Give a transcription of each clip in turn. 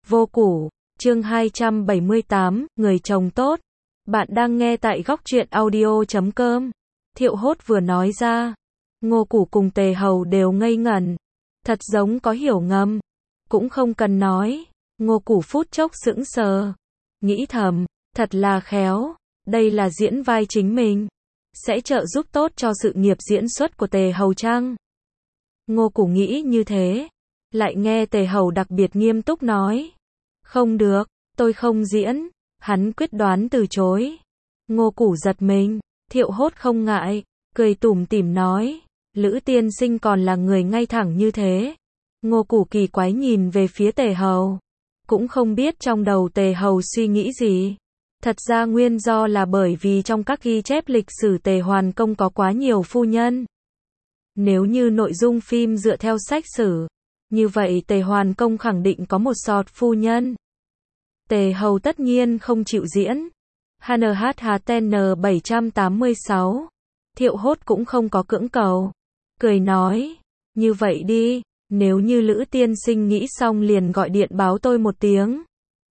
Vô Củ, chương 278, người chồng tốt. Bạn đang nghe tại góc truyện audio.com. Thiệu Hốt vừa nói ra, Ngô Củ cùng Tề Hầu đều ngây ngẩn. Thật giống có hiểu ngầm. Cũng không cần nói. Ngô Củ phút chốc sững sờ. Nghĩ thầm, thật là khéo. Đây là diễn vai chính mình. Sẽ trợ giúp tốt cho sự nghiệp diễn xuất của Tề Hầu chăng? Ngô Củ nghĩ như thế. Lại nghe Tề Hầu đặc biệt nghiêm túc nói. Không được, tôi không diễn. Hắn quyết đoán từ chối. Ngô Củ giật mình. Thiệu Hốt không ngại. Cười tủm tỉm nói. Lữ tiên sinh còn là người ngay thẳng như thế. Ngô Củ kỳ quái nhìn về phía Tề Hầu. Cũng không biết trong đầu Tề Hầu suy nghĩ gì. Thật ra nguyên do là bởi vì trong các ghi chép lịch sử Tề Hoàn Công có quá nhiều phu nhân. Nếu như nội dung phim dựa theo sách sử, như vậy Tề Hoàn Công khẳng định có một sọt phu nhân. Tề Hầu tất nhiên không chịu diễn. HNHTN 786. Thiệu Hốt cũng không có cưỡng cầu. Cười nói, như vậy đi, nếu như Lữ tiên sinh nghĩ xong liền gọi điện báo tôi một tiếng.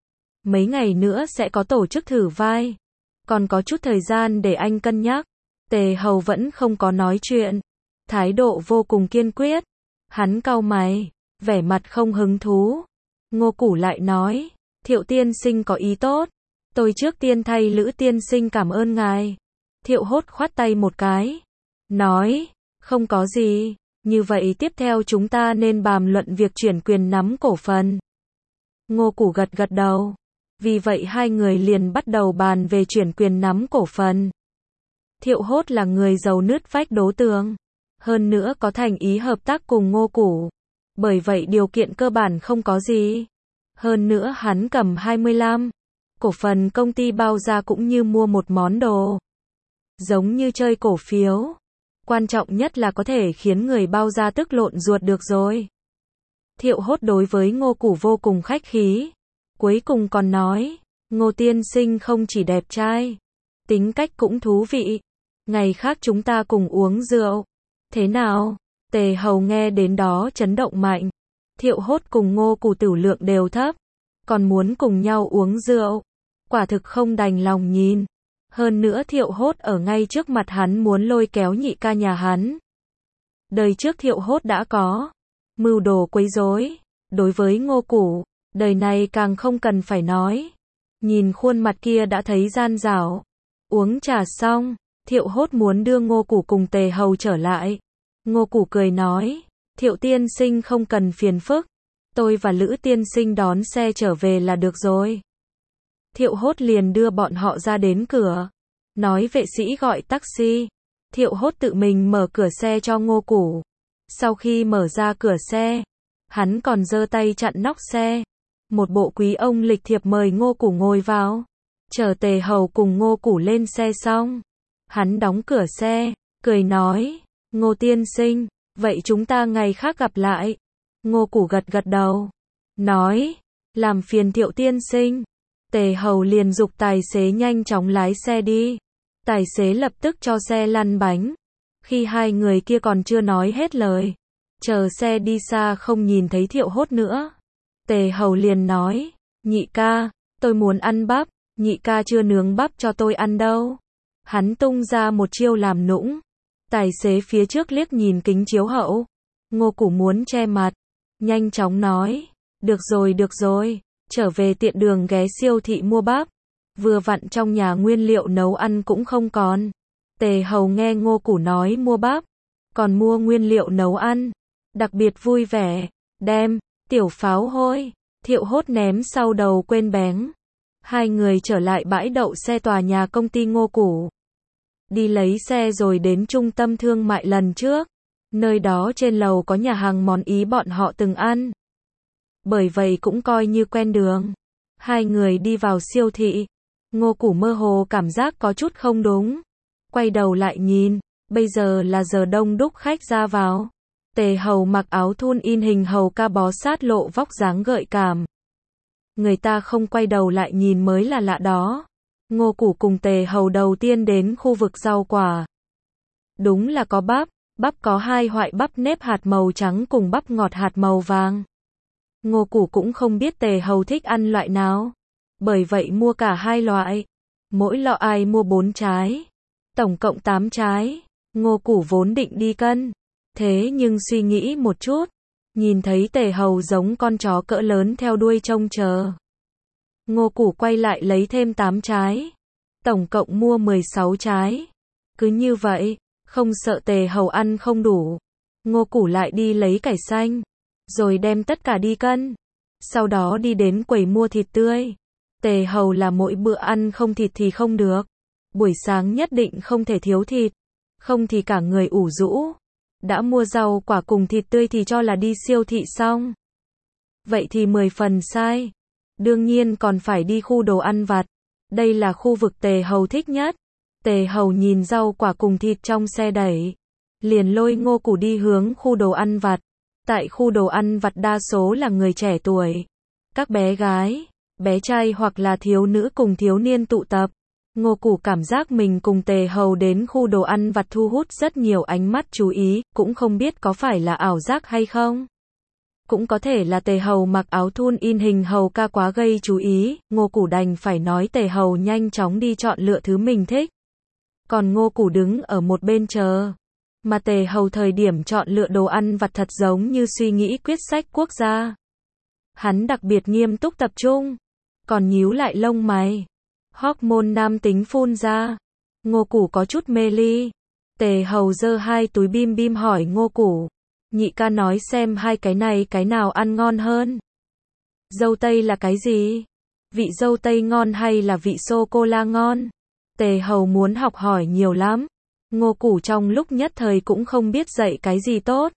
Mấy ngày nữa sẽ có tổ chức thử vai. Còn có chút thời gian để anh cân nhắc. Tề Hầu vẫn không có nói chuyện. Thái độ vô cùng kiên quyết. Hắn cau mày, vẻ mặt không hứng thú. Ngô Củ lại nói, Thiệu tiên sinh có ý tốt. Tôi trước tiên thay Lữ tiên sinh cảm ơn ngài. Thiệu Hốt khoát tay một cái. Nói, không có gì. Như vậy tiếp theo chúng ta nên bàn luận việc chuyển quyền nắm cổ phần. Ngô Củ gật gật đầu. Vì vậy hai người liền bắt đầu bàn về chuyển quyền nắm cổ phần. Thiệu Hốt là người giàu nứt vách đố tường. Hơn nữa có thành ý hợp tác cùng Ngô Củ. Bởi vậy điều kiện cơ bản không có gì. Hơn nữa hắn cầm 25. Cổ phần công ty bao ra cũng như mua một món đồ. Giống như chơi cổ phiếu. Quan trọng nhất là có thể khiến người bao ra tức lộn ruột được rồi. Thiệu Hốt đối với Ngô Củ vô cùng khách khí. Cuối cùng còn nói, Ngô tiên sinh không chỉ đẹp trai, tính cách cũng thú vị. Ngày khác chúng ta cùng uống rượu. Thế nào? Tề Hầu nghe đến đó chấn động mạnh. Thiệu Hốt cùng Ngô Củ tửu lượng đều thấp. Còn muốn cùng nhau uống rượu. Quả thực không đành lòng nhìn. Hơn nữa Thiệu Hốt ở ngay trước mặt hắn muốn lôi kéo nhị ca nhà hắn. Đời trước Thiệu Hốt đã có mưu đồ quấy rối. Đối với Ngô Củ, đời này càng không cần phải nói. Nhìn khuôn mặt kia đã thấy gian dảo. Uống trà xong, Thiệu Hốt muốn đưa Ngô Củ cùng Tề Hầu trở lại. Ngô Củ cười nói, Thiệu tiên sinh không cần phiền phức. Tôi và Lữ tiên sinh đón xe trở về là được rồi. Thiệu Hốt liền đưa bọn họ ra đến cửa. Nói vệ sĩ gọi taxi. Thiệu Hốt tự mình mở cửa xe cho Ngô Củ. Sau khi mở ra cửa xe, hắn còn giơ tay chặn nóc xe. Một bộ quý ông lịch thiệp mời Ngô Củ ngồi vào. Chờ Tề Hầu cùng Ngô Củ lên xe xong. Hắn đóng cửa xe, cười nói, Ngô tiên sinh, vậy chúng ta ngày khác gặp lại. Ngô Củ gật gật đầu. Nói, làm phiền Thiệu tiên sinh. Tề Hầu liền giục tài xế nhanh chóng lái xe đi. Tài xế lập tức cho xe lăn bánh. Khi hai người kia còn chưa nói hết lời. Chờ xe đi xa không nhìn thấy Thiệu Hốt nữa. Tề Hầu liền nói, nhị ca, tôi muốn ăn bắp, nhị ca chưa nướng bắp cho tôi ăn đâu. Hắn tung ra một chiêu làm nũng. Tài xế phía trước liếc nhìn kính chiếu hậu. Ngô Củ muốn che mặt. Nhanh chóng nói, được rồi, trở về tiện đường ghé siêu thị mua bắp. Vừa vặn trong nhà nguyên liệu nấu ăn cũng không còn. Tề Hầu nghe Ngô Củ nói mua bắp, còn mua nguyên liệu nấu ăn. Đặc biệt vui vẻ, đem, tiểu pháo hôi, Thiệu Hốt ném sau đầu quên bén. Hai người trở lại bãi đậu xe tòa nhà công ty Ngô Củ. Đi lấy xe rồi đến trung tâm thương mại lần trước. Nơi đó trên lầu có nhà hàng món Ý bọn họ từng ăn. Bởi vậy cũng coi như quen đường. Hai người đi vào siêu thị. Ngô Củ mơ hồ cảm giác có chút không đúng. Quay đầu lại nhìn, bây giờ là giờ đông đúc khách ra vào. Tề Hầu mặc áo thun in hình hầu ca bó sát lộ vóc dáng gợi cảm. Người ta không quay đầu lại nhìn mới là lạ đó. Ngô Củ cùng Tề Hầu đầu tiên đến khu vực rau quả. Đúng là có bắp có hai loại bắp nếp hạt màu trắng cùng bắp ngọt hạt màu vàng. Ngô Củ cũng không biết Tề Hầu thích ăn loại nào. Bởi vậy mua cả hai loại. Mỗi lọ ai mua 4 trái. Tổng cộng 8 trái. Ngô Củ vốn định đi cân. Thế nhưng suy nghĩ một chút. Nhìn thấy Tề Hầu giống con chó cỡ lớn theo đuôi trông chờ. Ngô Củ quay lại lấy thêm 8 trái. Tổng cộng mua 16 trái. Cứ như vậy, không sợ Tề Hầu ăn không đủ. Ngô Củ lại đi lấy cải xanh. Rồi đem tất cả đi cân. Sau đó đi đến quầy mua thịt tươi. Tề Hầu là mỗi bữa ăn không thịt thì không được. Buổi sáng nhất định không thể thiếu thịt. Không thì cả người ủ rũ. Đã mua rau quả cùng thịt tươi thì cho là đi siêu thị xong. Vậy thì 10 phần sai. Đương nhiên còn phải đi khu đồ ăn vặt. Đây là khu vực Tề Hầu thích nhất. Tề Hầu nhìn rau quả cùng thịt trong xe đẩy. Liền lôi Ngô Củ đi hướng khu đồ ăn vặt. Tại khu đồ ăn vặt đa số là người trẻ tuổi. Các bé gái, bé trai hoặc là thiếu nữ cùng thiếu niên tụ tập. Ngô Củ cảm giác mình cùng Tề Hầu đến khu đồ ăn vặt thu hút rất nhiều ánh mắt chú ý, cũng không biết có phải là ảo giác hay không. Cũng có thể là Tề Hầu mặc áo thun in hình hầu ca quá gây chú ý, Ngô Củ đành phải nói Tề Hầu nhanh chóng đi chọn lựa thứ mình thích. Còn Ngô Củ đứng ở một bên chờ. Mà Tề Hầu thời điểm chọn lựa đồ ăn vặt thật giống như suy nghĩ quyết sách quốc gia. Hắn đặc biệt nghiêm túc tập trung. Còn nhíu lại lông mày. Hormone nam tính phun ra. Ngô Củ có chút mê ly. Tề Hầu giơ 2 túi bim bim hỏi Ngô Củ. Nhị ca nói xem hai cái này cái nào ăn ngon hơn. Dâu tây là cái gì? Vị dâu tây ngon hay là vị sô-cô-la ngon? Tề Hầu muốn học hỏi nhiều lắm. Ngô Củ trong lúc nhất thời cũng không biết dạy cái gì tốt.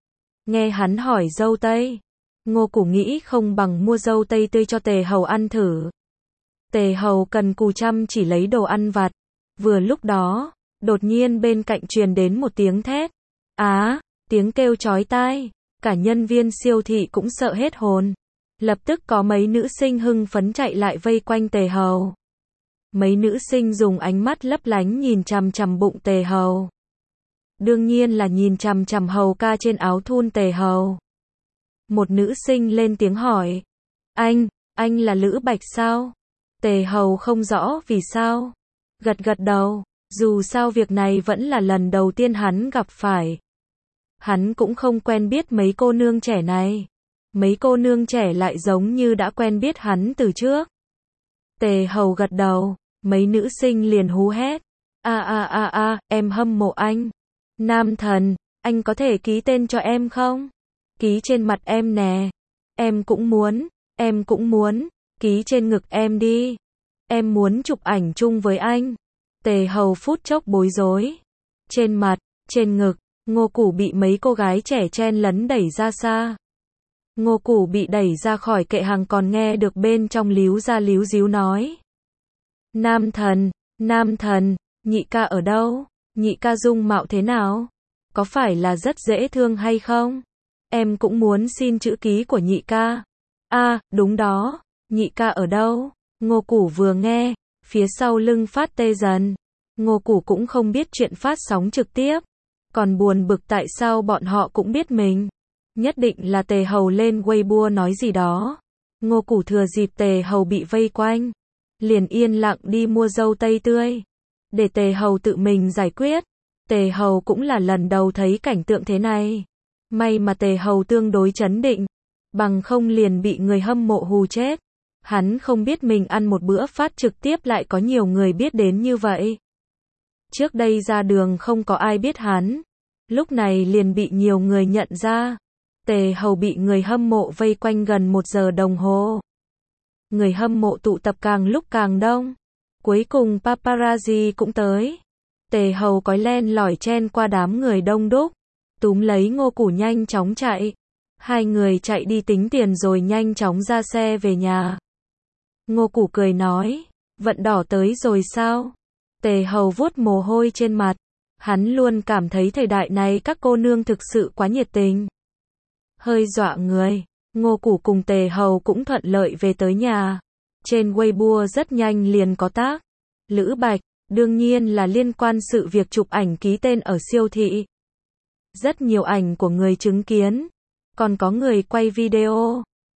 Nghe hắn hỏi dâu tây. Ngô Củ nghĩ không bằng mua dâu tây tươi cho Tề Hầu ăn thử. Tề Hầu cần cù chăm chỉ lấy đồ ăn vặt. Vừa lúc đó, đột nhiên bên cạnh truyền đến một tiếng thét. Tiếng kêu chói tai. Cả nhân viên siêu thị cũng sợ hết hồn. Lập tức có mấy nữ sinh hưng phấn chạy lại vây quanh Tề Hầu. Mấy nữ sinh dùng ánh mắt lấp lánh nhìn chằm chằm bụng Tề Hầu. Đương nhiên là nhìn chằm chằm hầu ca trên áo thun Tề Hầu. Một nữ sinh lên tiếng hỏi. Anh là Lữ Bạch sao? Tề Hầu không rõ vì sao. Gật gật đầu, dù sao việc này vẫn là lần đầu tiên hắn gặp phải. Hắn cũng không quen biết mấy cô nương trẻ này. Mấy cô nương trẻ lại giống như đã quen biết hắn từ trước. Tề Hầu gật đầu, mấy nữ sinh liền hú hét. Em hâm mộ anh. Nam thần, anh có thể ký tên cho em không? Ký trên mặt em nè. Em cũng muốn, ký trên ngực em đi. Em muốn chụp ảnh chung với anh. Tề Hầu phút chốc bối rối. Trên mặt, trên ngực, Ngô Củ bị mấy cô gái trẻ chen lấn đẩy ra xa. Ngô Củ bị đẩy ra khỏi kệ hàng còn nghe được bên trong líu ra líu díu nói. Nam thần, nhị ca ở đâu? Nhị ca dung mạo thế nào? Có phải là rất dễ thương hay không? Em cũng muốn xin chữ ký của nhị ca. Đúng đó, nhị ca ở đâu? Ngô Củ vừa nghe, phía sau lưng phát tê dần. Ngô Củ cũng không biết chuyện phát sóng trực tiếp. Còn buồn bực tại sao bọn họ cũng biết mình. Nhất định là Tề Hầu lên Weibo nói gì đó. Ngô Củ thừa dịp Tề Hầu bị vây quanh. Liền yên lặng đi mua dâu tây tươi. Để Tề Hầu tự mình giải quyết. Tề Hầu cũng là lần đầu thấy cảnh tượng thế này. May mà Tề Hầu tương đối trấn định. Bằng không liền bị người hâm mộ hù chết. Hắn không biết mình ăn một bữa phát trực tiếp lại có nhiều người biết đến như vậy. Trước đây ra đường không có ai biết hắn. Lúc này liền bị nhiều người nhận ra. Tề Hầu bị người hâm mộ vây quanh gần 1 giờ đồng hồ. Người hâm mộ tụ tập càng lúc càng đông. Cuối cùng paparazzi cũng tới. Tề Hầu cói len lỏi chen qua đám người đông đúc. Túm lấy Ngô Củ nhanh chóng chạy. Hai người chạy đi tính tiền rồi nhanh chóng ra xe về nhà. Ngô Củ cười nói. Vận đỏ tới rồi sao? Tề Hầu vuốt mồ hôi trên mặt. Hắn luôn cảm thấy thời đại này các cô nương thực sự quá nhiệt tình. Hơi dọa người. Ngô Củ cùng Tề Hầu cũng thuận lợi về tới nhà. Trên Weibo rất nhanh liền có tag. Lữ Bạch, đương nhiên là liên quan sự việc chụp ảnh ký tên ở siêu thị. Rất nhiều ảnh của người chứng kiến. Còn có người quay video.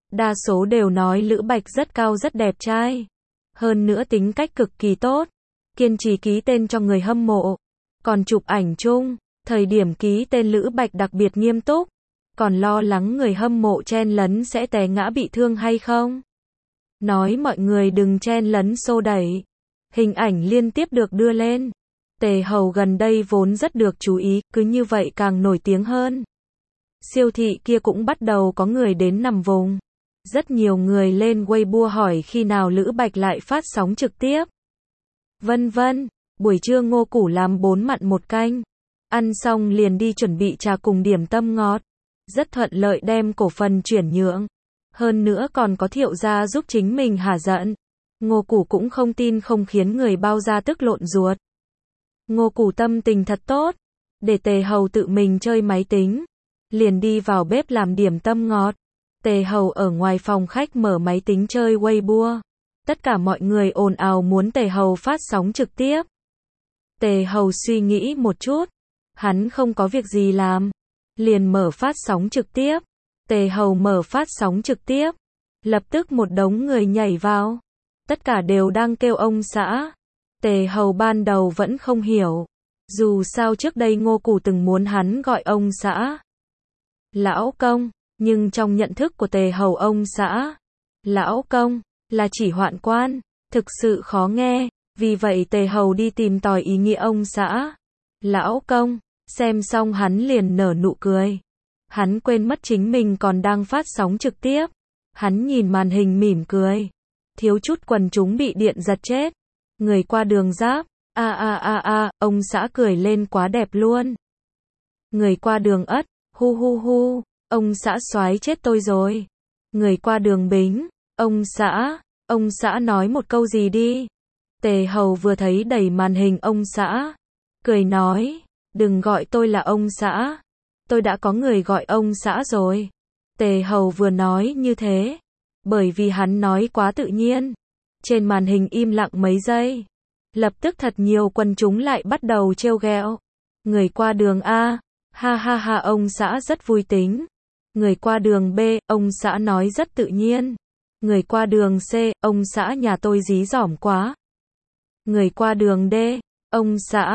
Đa số đều nói Lữ Bạch rất cao rất đẹp trai. Hơn nữa tính cách cực kỳ tốt. Kiên trì ký tên cho người hâm mộ. Còn chụp ảnh chung. Thời điểm ký tên Lữ Bạch đặc biệt nghiêm túc. Còn lo lắng người hâm mộ chen lấn sẽ té ngã bị thương hay không. Nói mọi người đừng chen lấn xô đẩy. Hình ảnh liên tiếp được đưa lên. Tề Hầu gần đây vốn rất được chú ý, cứ như vậy càng nổi tiếng hơn. Siêu thị kia cũng bắt đầu có người đến nằm vùng. Rất nhiều người lên Weibo hỏi khi nào Lữ Bạch lại phát sóng trực tiếp. Vân vân, buổi trưa Ngô Củ làm 4 mặn 1 canh. Ăn xong liền đi chuẩn bị trà cùng điểm tâm ngọt. Rất thuận lợi đem cổ phần chuyển nhượng. Hơn nữa còn có Thiệu gia giúp chính mình hả giận. Ngô Củ cũng không tin không khiến người bao gia tức lộn ruột. Ngô Củ tâm tình thật tốt. Để Tề Hầu tự mình chơi máy tính. Liền đi vào bếp làm điểm tâm ngọt. Tề Hầu ở ngoài phòng khách mở máy tính chơi Weibo. Tất cả mọi người ồn ào muốn Tề Hầu phát sóng trực tiếp. Tề Hầu suy nghĩ một chút. Hắn không có việc gì làm. Liền mở phát sóng trực tiếp. Tề Hầu mở phát sóng trực tiếp. Lập tức một đống người nhảy vào. Tất cả đều đang kêu ông xã. Tề Hầu ban đầu vẫn không hiểu. Dù sao trước đây Ngô Củ từng muốn hắn gọi ông xã lão công. Nhưng trong nhận thức của Tề Hầu ông xã lão công là chỉ hoạn quan. Thực sự khó nghe. Vì vậy Tề Hầu đi tìm tòi ý nghĩa ông xã lão công. Xem xong hắn liền nở nụ cười. Hắn quên mất chính mình còn đang phát sóng trực tiếp. Hắn nhìn màn hình mỉm cười. Thiếu chút quần chúng bị điện giật chết. Người qua đường giáp. Ông xã cười lên quá đẹp luôn. Người qua đường ất. Hu hu hu. Ông xã soái chết tôi rồi. Người qua đường bính. Ông xã nói một câu gì đi. Tề Hầu vừa thấy đầy màn hình ông xã. Cười nói. Đừng gọi tôi là ông xã. Tôi đã có người gọi ông xã rồi. Tề Hầu vừa nói như thế. Bởi vì hắn nói quá tự nhiên. Trên màn hình im lặng mấy giây. Lập tức thật nhiều quần chúng lại bắt đầu trêu ghẹo. Người qua đường A. Ha ha ha ông xã rất vui tính. Người qua đường B. Ông xã nói rất tự nhiên. Người qua đường C. Ông xã nhà tôi dí dỏm quá. Người qua đường D. Ông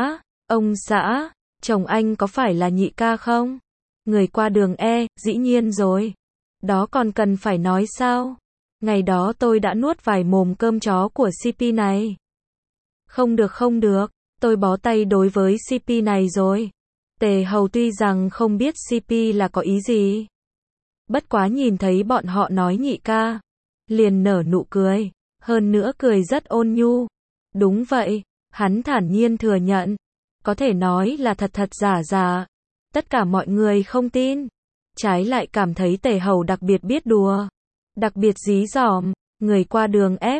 xã. Chồng anh có phải là nhị ca không? Người qua đường E. Dĩ nhiên rồi. Đó còn cần phải nói sao? Ngày đó tôi đã nuốt vài mồm cơm chó của CP này. Không được. Tôi bó tay đối với CP này rồi. Tề Hầu tuy rằng không biết CP là có ý gì. Bất quá nhìn thấy bọn họ nói nhị ca. Liền nở nụ cười. Hơn nữa cười rất ôn nhu. Đúng vậy. Hắn thản nhiên thừa nhận. Có thể nói là thật giả. Tất cả mọi người không tin. Trái lại cảm thấy Tề Hầu đặc biệt biết đùa. Đặc biệt dí dỏm. Người qua đường ép.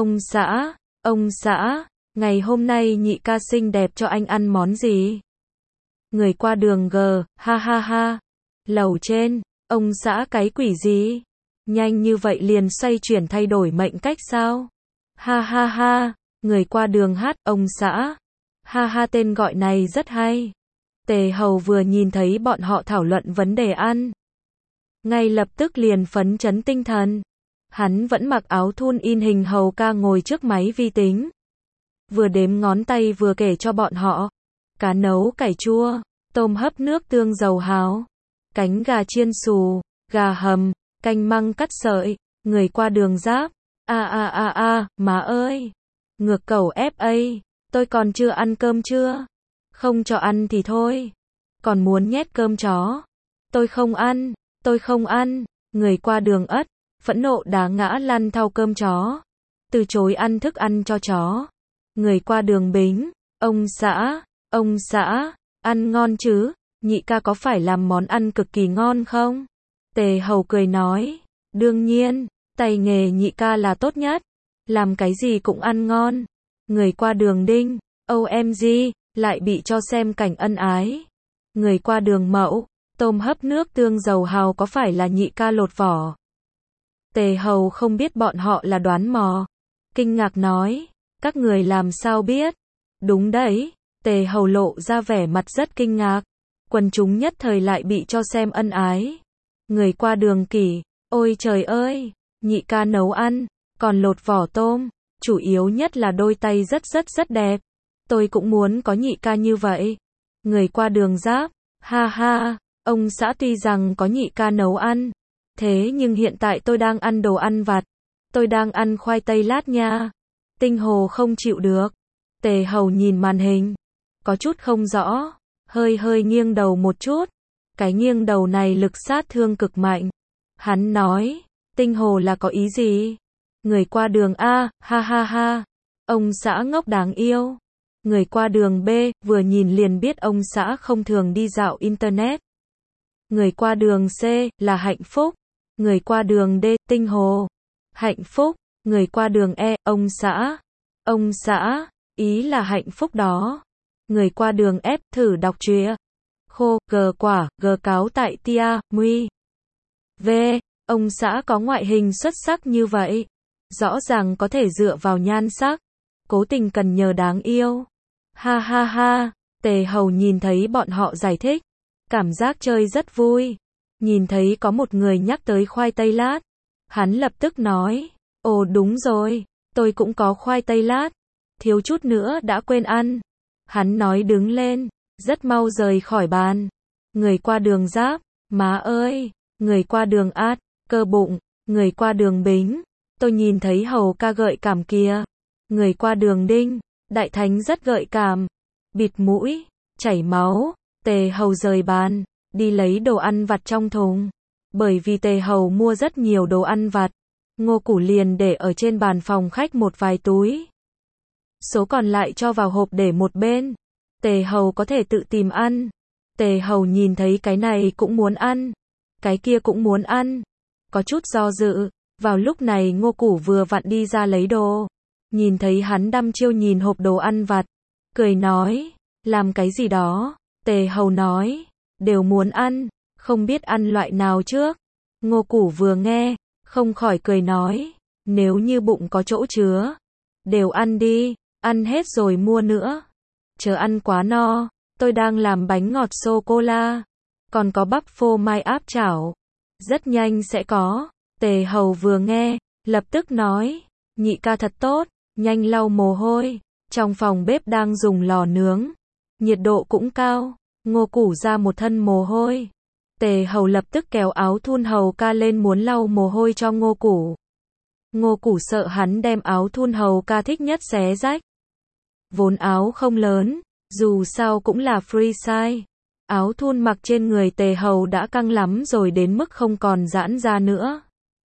Ông xã. Ngày hôm nay nhị ca xinh đẹp cho anh ăn món gì? Người qua đường G. Ha ha ha. Lầu trên. Ông xã cái quỷ gì? Nhanh như vậy liền xoay chuyển thay đổi mệnh cách sao? Ha ha ha. Người qua đường H. Ông xã. Ha ha tên gọi này rất hay. Tề Hầu vừa nhìn thấy bọn họ thảo luận vấn đề ăn. Ngay lập tức liền phấn chấn tinh thần. Hắn vẫn mặc áo thun in hình hầu ca ngồi trước máy vi tính. Vừa đếm ngón tay vừa kể cho bọn họ. Cá nấu cải chua, tôm hấp nước tương dầu hào, cánh gà chiên xù, gà hầm, canh măng cắt sợi, người qua đường giáp. Má ơi. Ngược cầu FA. Tôi còn chưa ăn cơm chưa? Không cho ăn thì thôi. Còn muốn nhét cơm chó. Tôi không ăn. Người qua đường ất. Phẫn nộ đá ngã lăn thau cơm chó. Từ chối ăn thức ăn cho chó. Người qua đường bính. Ông xã. Ăn ngon chứ. Nhị ca có phải làm món ăn cực kỳ ngon không? Tề Hầu cười nói. Đương nhiên. Tay nghề nhị ca là tốt nhất. Làm cái gì cũng ăn ngon. Người qua đường đinh. OMG. Lại bị cho xem cảnh ân ái. Người qua đường Mậu. Tôm hấp nước tương dầu hào có phải là nhị ca lột vỏ? Tề Hầu không biết bọn họ là đoán mò. Kinh ngạc nói. Các người làm sao biết? Đúng đấy. Tề Hầu lộ ra vẻ mặt rất kinh ngạc. Quần chúng nhất thời lại bị cho xem ân ái. Người qua đường Kỷ. Ôi trời ơi, nhị ca nấu ăn, còn lột vỏ tôm, chủ yếu nhất là đôi tay rất đẹp. Tôi cũng muốn có nhị ca như vậy. Người qua đường giáp, ha ha, ông xã tuy rằng có nhị ca nấu ăn, thế nhưng hiện tại tôi đang ăn đồ ăn vặt. Tôi đang ăn khoai tây lát nha. Tinh Hồ không chịu được. Tề Hầu nhìn màn hình, có chút không rõ, hơi nghiêng đầu một chút. Cái nghiêng đầu này lực sát thương cực mạnh. Hắn nói, Tinh Hồ là có ý gì? Người qua đường A, ha ha ha. Ông xã ngốc đáng yêu. Người qua đường B, vừa nhìn liền biết ông xã không thường đi dạo internet. Người qua đường C, là hạnh phúc. Người qua đường D, Tinh Hồ. Hạnh phúc. Người qua đường E, ông xã. Ông xã, ý là hạnh phúc đó. Người qua đường F, thử đọc truyện. Khô, G quả, G cáo tại tia, nguy. V, ông xã có ngoại hình xuất sắc như vậy. Rõ ràng có thể dựa vào nhan sắc. Cố tình cần nhờ đáng yêu. Ha ha ha, Tề Hầu nhìn thấy bọn họ giải thích. Cảm giác chơi rất vui. Nhìn thấy có một người nhắc tới khoai tây lát. Hắn lập tức nói, ồ đúng rồi, tôi cũng có khoai tây lát. Thiếu chút nữa đã quên ăn. Hắn nói đứng lên, rất mau rời khỏi bàn. Người qua đường giáp, má ơi, người qua đường át, cơ bụng, người qua đường Bính. Tôi nhìn thấy Hầu ca gợi cảm kìa. Người qua đường Đinh, Đại Thánh rất gợi cảm. Bịt mũi, chảy máu. Tề Hầu rời bàn, đi lấy đồ ăn vặt trong thùng. Bởi vì Tề Hầu mua rất nhiều đồ ăn vặt, Ngô Củ liền để ở trên bàn phòng khách một vài túi. Số còn lại cho vào hộp để một bên. Tề Hầu có thể tự tìm ăn. Tề Hầu nhìn thấy cái này cũng muốn ăn, cái kia cũng muốn ăn. Có chút do dự. Vào lúc này Ngô Củ vừa vặn đi ra lấy đồ. Nhìn thấy hắn đăm chiêu nhìn hộp đồ ăn vặt. Cười nói, làm cái gì đó? Tề Hầu nói, đều muốn ăn, không biết ăn loại nào trước. Ngô Củ vừa nghe, không khỏi cười nói, nếu như bụng có chỗ chứa, đều ăn đi, ăn hết rồi mua nữa. Chớ ăn quá no, tôi đang làm bánh ngọt sô-cô-la, còn có bắp phô mai áp chảo. Rất nhanh sẽ có. Tề Hầu vừa nghe, lập tức nói, nhị ca thật tốt, nhanh lau mồ hôi. Trong phòng bếp đang dùng lò nướng, nhiệt độ cũng cao. Ngô Củ ra một thân mồ hôi. Tề Hầu lập tức kéo áo thun Hầu ca lên muốn lau mồ hôi cho Ngô Củ. Ngô Củ sợ hắn đem áo thun Hầu ca thích nhất xé rách. Vốn áo không lớn, dù sao cũng là free size. Áo thun mặc trên người Tề Hầu đã căng lắm rồi đến mức không còn giãn ra nữa.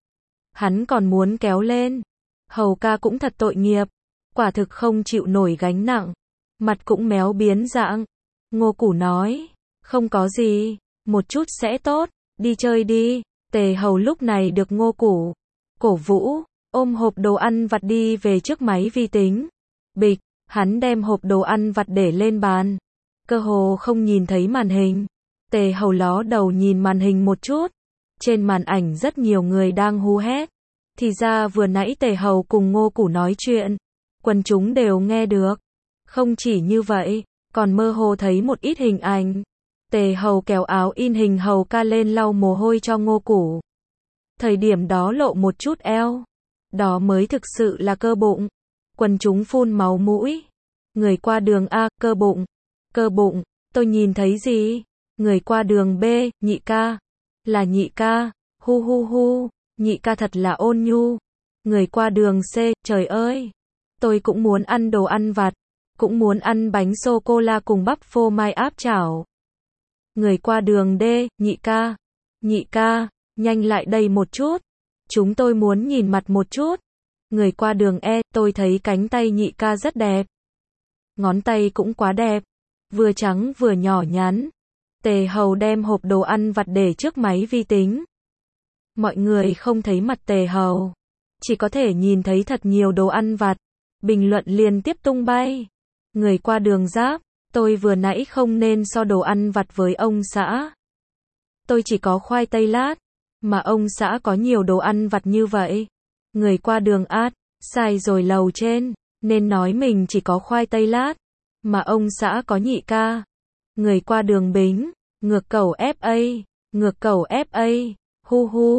Hắn còn muốn kéo lên. Hầu ca cũng thật tội nghiệp. Quả thực không chịu nổi gánh nặng. Mặt cũng méo biến dạng. Ngô Củ nói, không có gì, một chút sẽ tốt, đi chơi đi. Tề Hầu lúc này được Ngô Củ cổ vũ, ôm hộp đồ ăn vặt đi về trước máy vi tính. Bịch, hắn đem hộp đồ ăn vặt để lên bàn. Cơ hồ không nhìn thấy màn hình. Tề Hầu ló đầu nhìn màn hình một chút. Trên màn ảnh rất nhiều người đang hú hét. Thì ra vừa nãy Tề Hầu cùng Ngô Củ nói chuyện, quần chúng đều nghe được. Không chỉ như vậy, còn mơ hồ thấy một ít hình ảnh. Tề Hầu kéo áo in hình Hầu ca lên lau mồ hôi cho Ngô Củ. Thời điểm đó lộ một chút eo. Đó mới thực sự là cơ bụng. Quần chúng phun máu mũi. Người qua đường A, cơ bụng. Cơ bụng, tôi nhìn thấy gì? Người qua đường B, nhị ca. Là nhị ca, hu hu hu, nhị ca thật là ôn nhu. Người qua đường C, trời ơi. Tôi cũng muốn ăn đồ ăn vặt. Cũng muốn ăn bánh sô-cô-la cùng bắp phô mai áp chảo. Người qua đường D, nhị ca. Nhị ca, nhanh lại đây một chút. Chúng tôi muốn nhìn mặt một chút. Người qua đường E, tôi thấy cánh tay nhị ca rất đẹp. Ngón tay cũng quá đẹp. Vừa trắng vừa nhỏ nhắn. Tề Hầu đem hộp đồ ăn vặt để trước máy vi tính. Mọi người không thấy mặt Tề Hầu. Chỉ có thể nhìn thấy thật nhiều đồ ăn vặt. Bình luận liên tiếp tung bay. Người qua đường giáp, tôi vừa nãy không nên so đồ ăn vặt với ông xã. Tôi chỉ có khoai tây lát, mà ông xã có nhiều đồ ăn vặt như vậy. Người qua đường át, sai rồi lầu trên, nên nói mình chỉ có khoai tây lát, mà ông xã có nhị ca. Người qua đường Bính, ngược cầu FA, hu hu,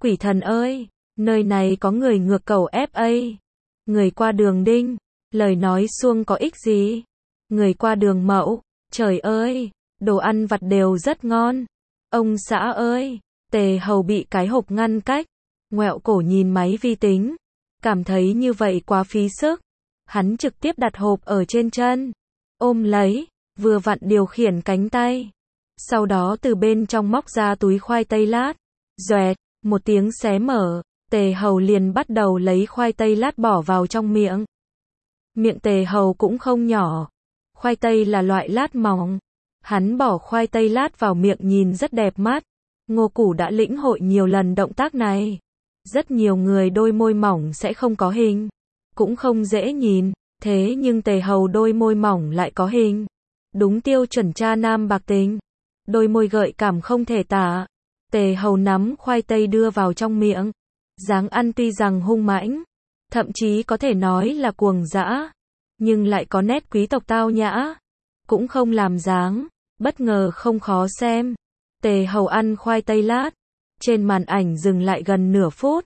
Quỷ thần ơi, nơi này có người ngược cầu FA. Người qua đường Đinh, lời nói suông có ích gì? Người qua đường Mậu, trời ơi, đồ ăn vặt đều rất ngon. Ông xã ơi, Tề Hầu bị cái hộp ngăn cách, ngoẹo cổ nhìn máy vi tính, cảm thấy như vậy quá phí sức. Hắn trực tiếp đặt hộp ở trên chân, ôm lấy, vừa vặn điều khiển cánh tay. Sau đó từ bên trong móc ra túi khoai tây lát, doẹt, một tiếng xé mở, Tề Hầu liền bắt đầu lấy khoai tây lát bỏ vào trong miệng. Miệng Tề Hầu cũng không nhỏ, khoai tây là loại lát mỏng. Hắn bỏ khoai tây lát vào miệng nhìn rất đẹp mắt. Ngô Củ đã lĩnh hội nhiều lần động tác này. Rất nhiều người đôi môi mỏng sẽ không có hình, cũng không dễ nhìn, thế nhưng Tề Hầu đôi môi mỏng lại có hình. Đúng tiêu chuẩn cha nam bạc tình. Đôi môi gợi cảm không thể tả. Tề Hầu nắm khoai tây đưa vào trong miệng. Dáng ăn tuy rằng hung mãnh, thậm chí có thể nói là cuồng dã, nhưng lại có nét quý tộc tao nhã. Cũng không làm dáng, bất ngờ không khó xem. Tề Hầu ăn khoai tây lát. Trên màn ảnh dừng lại gần nửa phút.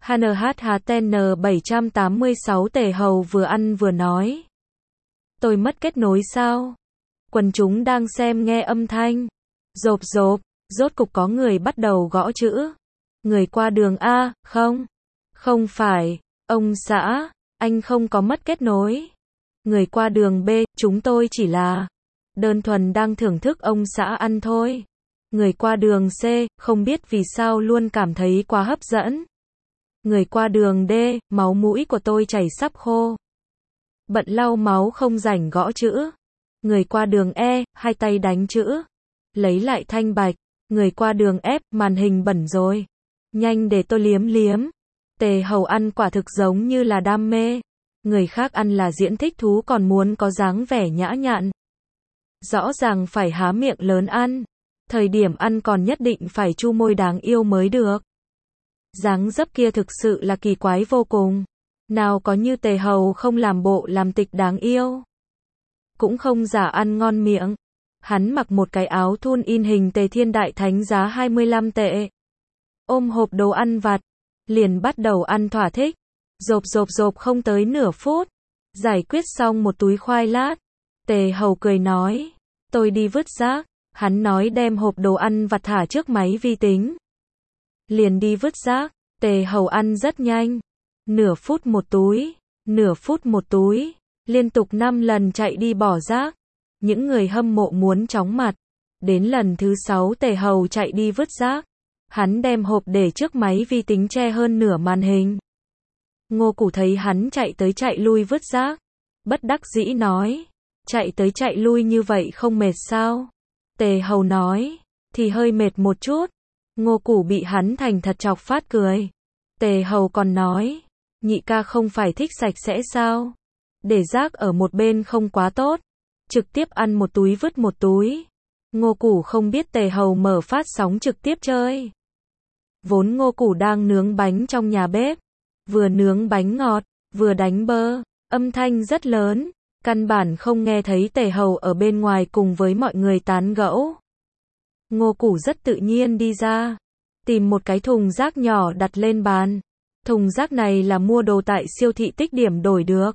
HNHTN 786 Tề Hầu vừa ăn vừa nói. Tôi mất kết nối sao? Quần chúng đang xem nghe âm thanh. Rộp rộp, rốt cục có người bắt đầu gõ chữ. Người qua đường A, không? Không phải, ông xã, anh không có mất kết nối. Người qua đường B, chúng tôi chỉ là đơn thuần đang thưởng thức ông xã ăn thôi. Người qua đường C, không biết vì sao luôn cảm thấy quá hấp dẫn. Người qua đường D, máu mũi của tôi chảy sắp khô. Bận lau máu không rảnh gõ chữ. Người qua đường E, hai tay đánh chữ. Lấy lại thanh bạch. Người qua đường F, màn hình bẩn rồi. Nhanh để tôi liếm liếm. Tề Hầu ăn quả thực giống như là đam mê. Người khác ăn là diễn thích thú còn muốn có dáng vẻ nhã nhặn. Rõ ràng phải há miệng lớn ăn. Thời điểm ăn còn nhất định phải chu môi đáng yêu mới được. Dáng dấp kia thực sự là kỳ quái vô cùng. Nào có như Tề Hầu không làm bộ làm tịch đáng yêu. Cũng không giả ăn ngon miệng. Hắn mặc một cái áo thun in hình Tề Thiên Đại Thánh giá 25 tệ. Ôm hộp đồ ăn vặt. Liền bắt đầu ăn thỏa thích. Rộp rộp rộp không tới nửa phút. Giải quyết xong một túi khoai lát. Tề Hầu cười nói. Tôi đi vứt rác. Hắn nói đem hộp đồ ăn vặt thả trước máy vi tính. Liền đi vứt rác. Tề Hầu ăn rất nhanh. Nửa phút một túi. Nửa phút một túi. Liên tục 5 lần chạy đi bỏ rác. Những người hâm mộ muốn chóng mặt. Đến lần thứ 6 Tề Hầu chạy đi vứt rác. Hắn đem hộp để trước máy vi tính che hơn nửa màn hình. Ngô Củ thấy hắn chạy tới chạy lui vứt rác. Bất đắc dĩ nói. Chạy tới chạy lui như vậy không mệt sao? Tề Hầu nói. Thì hơi mệt một chút. Ngô Củ bị hắn thành thật chọc phát cười. Tề Hầu còn nói. Nhị ca không phải thích sạch sẽ sao? Để rác ở một bên không quá tốt. Trực tiếp ăn một túi vứt một túi. Ngô Củ không biết Tề Hầu mở phát sóng trực tiếp chơi. Vốn Ngô Củ đang nướng bánh trong nhà bếp. Vừa nướng bánh ngọt, vừa đánh bơ. Âm thanh rất lớn. Căn bản không nghe thấy Tề Hầu ở bên ngoài cùng với mọi người tán gẫu. Ngô Củ rất tự nhiên đi ra. Tìm một cái thùng rác nhỏ đặt lên bàn. Thùng rác này là mua đồ tại siêu thị Tích Điểm đổi được.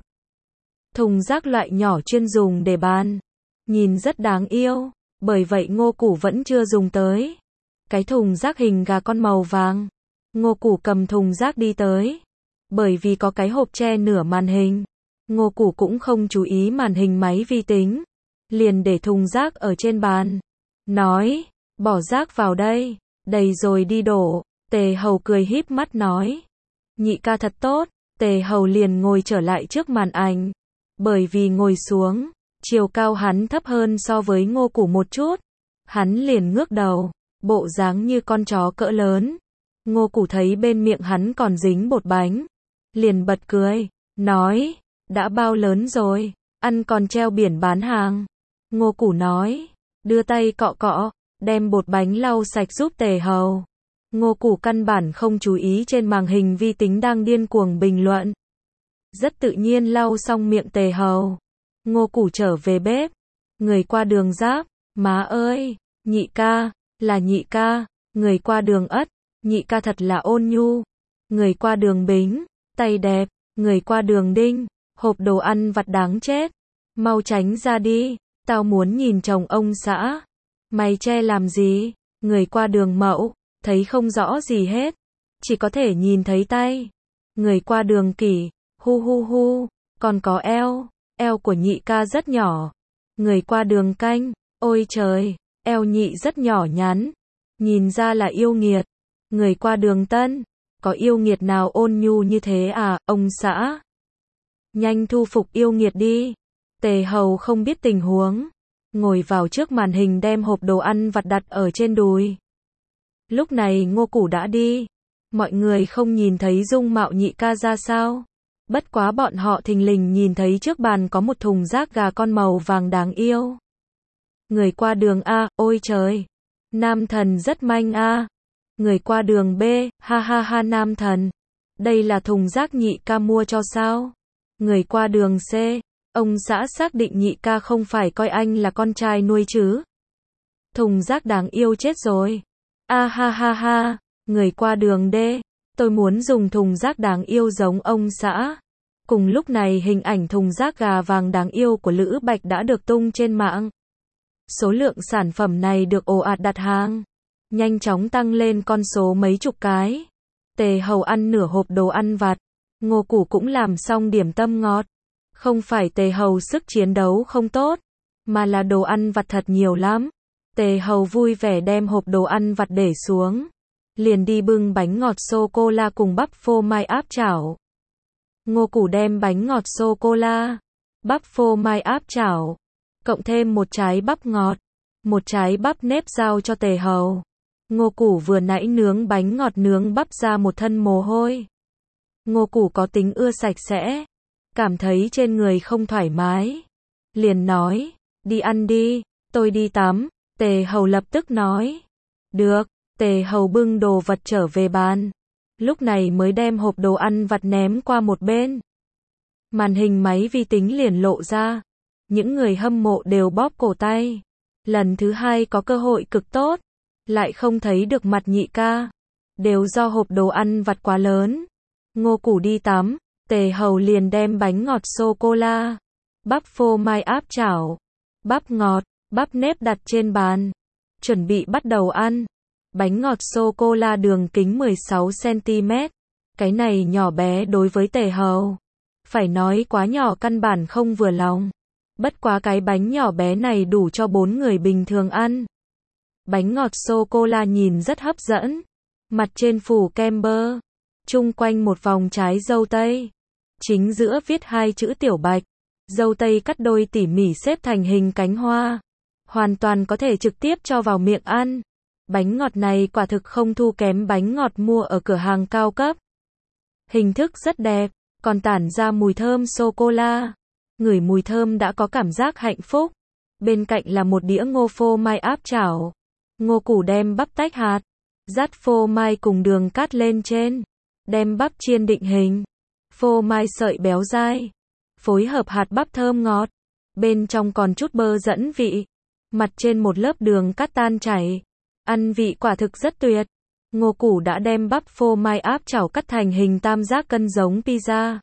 Thùng rác loại nhỏ chuyên dùng để bán. Nhìn rất đáng yêu. Bởi vậy Ngô Củ vẫn chưa dùng tới. Cái thùng rác hình gà con màu vàng. Ngô Củ cầm thùng rác đi tới. Bởi vì có cái hộp che nửa màn hình. Ngô Củ cũng không chú ý màn hình máy vi tính. Liền để thùng rác ở trên bàn. Nói, bỏ rác vào đây. Đầy rồi đi đổ. Tề Hầu cười híp mắt nói. Nhị ca thật tốt. Tề Hầu liền ngồi trở lại trước màn ảnh. Bởi vì ngồi xuống, chiều cao hắn thấp hơn so với Ngô Củ một chút. Hắn liền ngước đầu, bộ dáng như con chó cỡ lớn. Ngô Củ thấy bên miệng hắn còn dính bột bánh. Liền bật cười, nói, đã bao lớn rồi, ăn còn treo biển bán hàng. Ngô Củ nói, đưa tay cọ cọ, đem bột bánh lau sạch giúp Tề Hầu. Ngô Củ căn bản không chú ý trên màn hình vi tính đang điên cuồng bình luận. Rất tự nhiên lau xong miệng Tề Hầu. Ngô Củ trở về bếp. Người qua đường Giáp, má ơi, nhị ca, là nhị ca. Người qua đường Ất, nhị ca thật là ôn nhu. Người qua đường Bính, tay đẹp, người qua đường Đinh, hộp đồ ăn vặt đáng chết. Mau tránh ra đi, tao muốn nhìn chồng ông xã. Mày che làm gì? Người qua đường Mậu, thấy không rõ gì hết, chỉ có thể nhìn thấy tay. Người qua đường Kỷ, hu hu hu, còn có eo của nhị ca rất nhỏ. Người qua đường Canh, ôi trời, eo nhị rất nhỏ nhắn, nhìn ra là yêu nghiệt. Người qua đường Tân, có yêu nghiệt nào ôn nhu như thế à, ông xã? Nhanh thu phục yêu nghiệt đi. Tề Hầu không biết tình huống, ngồi vào trước màn hình đem hộp đồ ăn vặt đặt ở trên đùi. Lúc này Ngô Củ đã đi, mọi người không nhìn thấy dung mạo nhị ca ra sao. Bất quá bọn họ thình lình nhìn thấy trước bàn có một thùng rác gà con màu vàng đáng yêu. Người qua đường A, ôi trời, nam thần rất manh a. Người qua đường B, ha ha ha nam thần, đây là thùng rác nhị ca mua cho sao? Người qua đường C, ông xã xác định nhị ca không phải coi anh là con trai nuôi chứ? Thùng rác đáng yêu chết rồi. A ha ha ha, người qua đường D, tôi muốn dùng thùng rác đáng yêu giống ông xã. Cùng lúc này hình ảnh thùng rác gà vàng đáng yêu của Lữ Bạch đã được tung trên mạng. Số lượng sản phẩm này được ồ ạt đặt hàng, nhanh chóng tăng lên con số mấy chục cái. Tề Hầu ăn nửa hộp đồ ăn vặt, Ngô Củ cũng làm xong điểm tâm ngọt. Không phải Tề Hầu sức chiến đấu không tốt, mà là đồ ăn vặt thật nhiều lắm. Tề Hầu vui vẻ đem hộp đồ ăn vặt để xuống, liền đi bưng bánh ngọt sô-cô-la cùng bắp phô mai áp chảo. Ngô Củ đem bánh ngọt sô-cô-la, bắp phô mai áp chảo, cộng thêm một trái bắp ngọt, một trái bắp nếp giao cho Tề Hầu. Ngô Củ vừa nãy nướng bánh ngọt nướng bắp ra một thân mồ hôi. Ngô Củ có tính ưa sạch sẽ, cảm thấy trên người không thoải mái, liền nói, đi ăn đi, tôi đi tắm. Tề Hầu lập tức nói, được. Tề Hầu bưng đồ vật trở về bàn, lúc này mới đem hộp đồ ăn vặt ném qua một bên. Màn hình máy vi tính liền lộ ra, những người hâm mộ đều bóp cổ tay. Lần thứ hai có cơ hội cực tốt, lại không thấy được mặt nhị ca, đều do hộp đồ ăn vặt quá lớn. Ngô Củ đi tắm, Tề Hầu liền đem bánh ngọt sô-cô-la, bắp phô mai áp chảo, bắp ngọt, bắp nếp đặt trên bàn, chuẩn bị bắt đầu ăn. Bánh ngọt sô-cô-la đường kính 16 cm, cái này nhỏ bé đối với Tề Hầu, phải nói quá nhỏ căn bản không vừa lòng. Bất quá cái bánh nhỏ bé này đủ cho 4 người bình thường ăn. Bánh ngọt sô-cô-la nhìn rất hấp dẫn, mặt trên phủ kem bơ, chung quanh một vòng trái dâu tây, chính giữa viết 2 chữ Tiểu Bạch. Dâu tây cắt đôi tỉ mỉ xếp thành hình cánh hoa, hoàn toàn có thể trực tiếp cho vào miệng ăn. Bánh ngọt này quả thực không thua kém bánh ngọt mua ở cửa hàng cao cấp. Hình thức rất đẹp, còn tản ra mùi thơm sô-cô-la. Ngửi mùi thơm đã có cảm giác hạnh phúc. Bên cạnh là một đĩa ngô phô mai áp chảo. Ngô Củ đem bắp tách hạt, rát phô mai cùng đường cát lên trên, đem bắp chiên định hình, phô mai sợi béo dai, phối hợp hạt bắp thơm ngọt, bên trong còn chút bơ dẫn vị, mặt trên một lớp đường cát tan chảy, ăn vị quả thực rất tuyệt. Ngô Củ đã đem bắp phô mai áp chảo cắt thành hình tam giác cân giống pizza.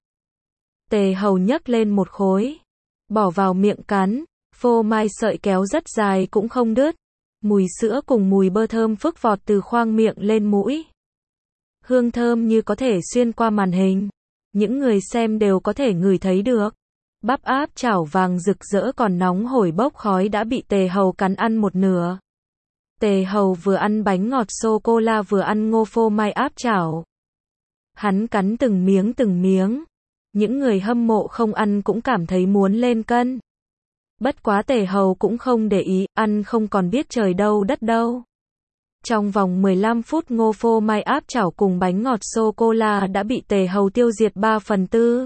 Tề Hầu nhấc lên một khối, bỏ vào miệng cắn, phô mai sợi kéo rất dài cũng không đứt, mùi sữa cùng mùi bơ thơm phức vọt từ khoang miệng lên mũi. Hương thơm như có thể xuyên qua màn hình, những người xem đều có thể ngửi thấy được. Bắp áp chảo vàng rực rỡ còn nóng hổi bốc khói đã bị Tề Hầu cắn ăn một nửa. Tề Hầu vừa ăn bánh ngọt sô-cô-la vừa ăn ngô phô mai áp chảo. Hắn cắn từng miếng. Những người hâm mộ không ăn cũng cảm thấy muốn lên cân. Bất quá Tề Hầu cũng không để ý, ăn không còn biết trời đâu đất đâu. Trong vòng 15 phút ngô phô mai áp chảo cùng bánh ngọt sô-cô-la đã bị Tề Hầu tiêu diệt 3/4.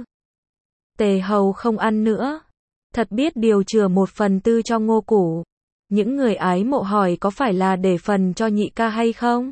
Tề Hầu không ăn nữa. Thật biết điều chừa 1/4 cho Ngô Củ. Những người ái mộ hỏi có phải là để phần cho nhị ca hay không?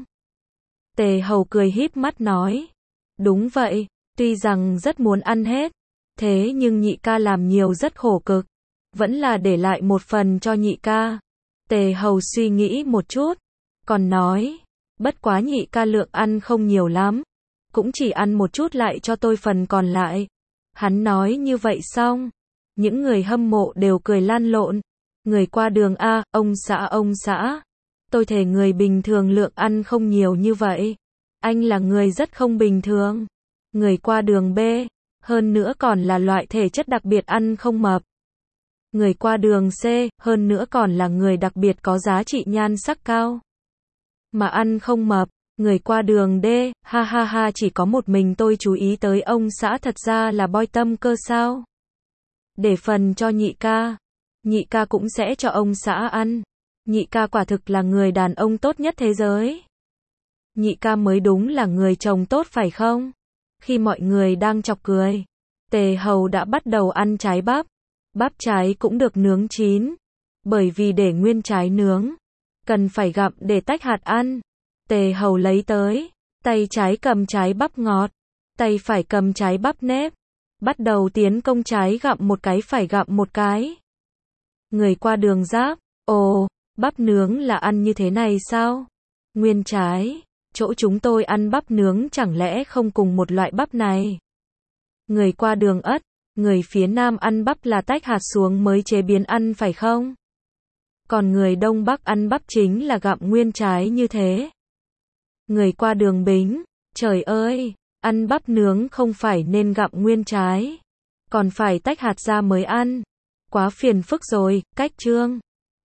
Tề Hầu cười híp mắt nói. Đúng vậy, tuy rằng rất muốn ăn hết, thế nhưng nhị ca làm nhiều rất khổ cực, vẫn là để lại một phần cho nhị ca. Tề Hầu suy nghĩ một chút, còn nói, Bất quá nhị ca lượng ăn không nhiều lắm, cũng chỉ ăn một chút lại cho tôi phần còn lại. Hắn nói như vậy xong, những người hâm mộ đều cười lan lộn. Người qua đường A, ông xã, tôi thề người bình thường lượng ăn không nhiều như vậy. Anh là người rất không bình thường. Người qua đường B, hơn nữa còn là loại thể chất đặc biệt ăn không mập. Người qua đường C, hơn nữa còn là người đặc biệt có giá trị nhan sắc cao. Mà ăn không mập. Người qua đường D, ha ha ha, chỉ có một mình tôi chú ý tới ông xã, thật ra là boy tâm cơ sao. Để phần cho nhị ca cũng sẽ cho ông xã ăn. Nhị ca quả thực là người đàn ông tốt nhất thế giới. Nhị ca mới đúng là người chồng tốt phải không? Khi mọi người đang chọc cười, Tề Hầu đã bắt đầu ăn trái bắp. Bắp trái cũng được nướng chín. Bởi vì để nguyên trái nướng, cần phải gặm để tách hạt ăn. Tề Hầu lấy tới, tay trái cầm trái bắp ngọt, tay phải cầm trái bắp nếp. Bắt đầu tiến công trái gặm một cái phải gặm một cái. Người qua đường giáp, ồ, bắp nướng là ăn như thế này sao? Nguyên trái, chỗ chúng tôi ăn bắp nướng chẳng lẽ không cùng một loại bắp này? Người qua đường ất, người phía Nam ăn bắp là tách hạt xuống mới chế biến ăn phải không? Còn người Đông Bắc ăn bắp chính là gặm nguyên trái như thế. Người qua đường Bính, trời ơi, ăn bắp nướng không phải nên gặm nguyên trái, còn phải tách hạt ra mới ăn. Quá phiền phức rồi, cách chương.